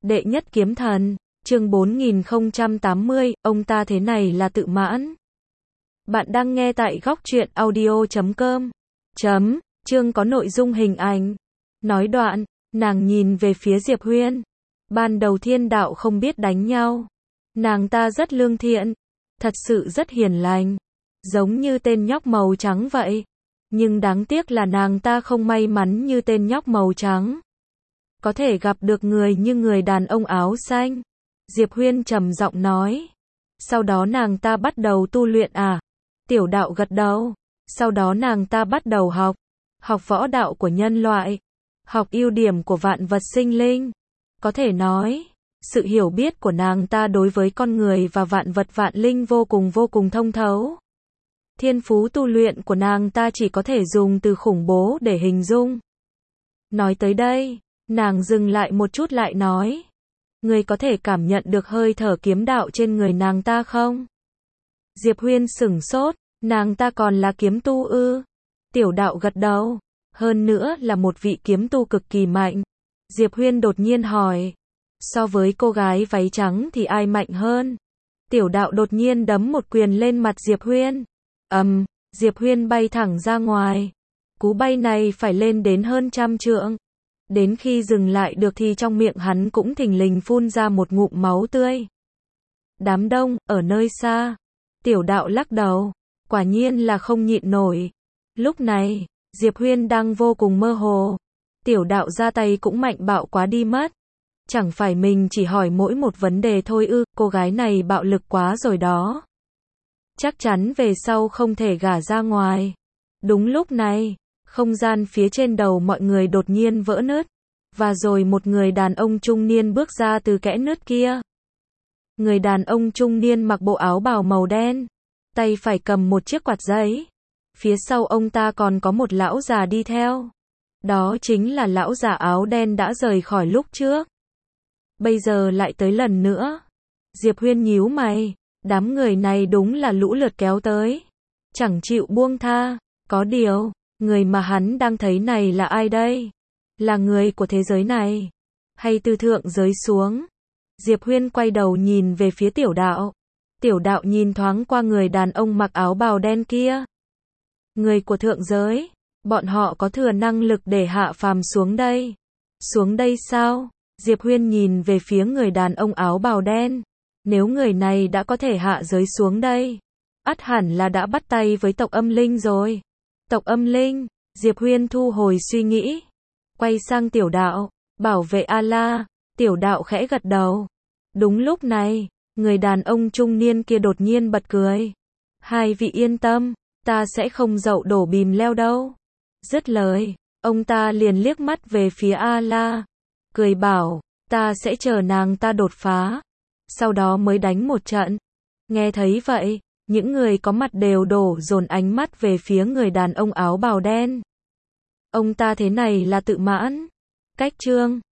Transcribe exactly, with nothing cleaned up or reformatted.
Đệ nhất kiếm thần, chương bốn nghìn không trăm tám mươi, ông ta thế này là tự mãn. Bạn đang nghe tại góc truyện audio chấm com. Chấm, chương có nội dung hình ảnh. Nói đoạn, nàng nhìn về phía Diệp Huyên. Ban đầu thiên đạo không biết đánh nhau. Nàng ta rất lương thiện, thật sự rất hiền lành, giống như tên nhóc màu trắng vậy. Nhưng đáng tiếc là nàng ta không may mắn như tên nhóc màu trắng. Có thể gặp được người như người đàn ông áo xanh. Diệp Huyên trầm giọng nói. Sau đó nàng ta bắt đầu tu luyện à? Tiểu đạo gật đầu. Sau đó nàng ta bắt đầu học. Học võ đạo của nhân loại. Học ưu điểm của vạn vật sinh linh. Có thể nói, sự hiểu biết của nàng ta đối với con người và vạn vật vạn linh vô cùng vô cùng thông thấu. Thiên phú tu luyện của nàng ta chỉ có thể dùng từ khủng bố để hình dung. Nói tới đây, nàng dừng lại một chút lại nói. Ngươi có thể cảm nhận được hơi thở kiếm đạo trên người nàng ta không? Diệp Huyên sửng sốt, nàng ta còn là kiếm tu ư? Tiểu đạo gật đầu, hơn nữa là một vị kiếm tu cực kỳ mạnh. Diệp Huyên đột nhiên hỏi, so với cô gái váy trắng thì ai mạnh hơn? Tiểu đạo đột nhiên đấm một quyền lên mặt Diệp Huyên. Ầm, um, Diệp Huyên bay thẳng ra ngoài. Cú bay này phải lên đến hơn trăm trượng. Đến khi dừng lại được thì trong miệng hắn cũng thình lình phun ra một ngụm máu tươi. Đám đông, ở nơi xa. Tiểu đạo lắc đầu. Quả nhiên là không nhịn nổi. Lúc này, Diệp Huyên đang vô cùng mơ hồ. Tiểu đạo ra tay cũng mạnh bạo quá đi mất. Chẳng phải mình chỉ hỏi mỗi một vấn đề thôi ư, cô gái này bạo lực quá rồi đó. Chắc chắn về sau không thể gả ra ngoài. Đúng lúc này, không gian phía trên đầu mọi người đột nhiên vỡ nứt. Và rồi một người đàn ông trung niên bước ra từ kẽ nứt kia. Người đàn ông trung niên mặc bộ áo bào màu đen. Tay phải cầm một chiếc quạt giấy. Phía sau ông ta còn có một lão già đi theo. Đó chính là lão già áo đen đã rời khỏi lúc trước. Bây giờ lại tới lần nữa. Diệp Huyên nhíu mày. Đám người này đúng là lũ lượt kéo tới. Chẳng chịu buông tha. Có điều, người mà hắn đang thấy này là ai đây? Là người của thế giới này? Hay từ thượng giới xuống? Diệp Huyên quay đầu nhìn về phía tiểu đạo. Tiểu đạo nhìn thoáng qua người đàn ông mặc áo bào đen kia. Người của thượng giới? Bọn họ có thừa năng lực để hạ phàm xuống đây. Xuống đây sao? Diệp Huyên nhìn về phía người đàn ông áo bào đen. Nếu người này đã có thể hạ giới xuống đây, ắt hẳn là đã bắt tay với tộc âm linh rồi. Tộc âm linh, Diệp Huyên thu hồi suy nghĩ. Quay sang tiểu đạo, bảo vệ A-la, tiểu đạo khẽ gật đầu. Đúng lúc này, người đàn ông trung niên kia đột nhiên bật cười. Hai vị yên tâm, ta sẽ không dậu đổ bìm leo đâu. Dứt lời, ông ta liền liếc mắt về phía A-la. Cười bảo, ta sẽ chờ nàng ta đột phá. Sau đó mới đánh một trận. Nghe thấy vậy, những người có mặt đều đổ dồn ánh mắt về phía người đàn ông áo bào đen. Ông ta thế này là tự mãn. Cách chương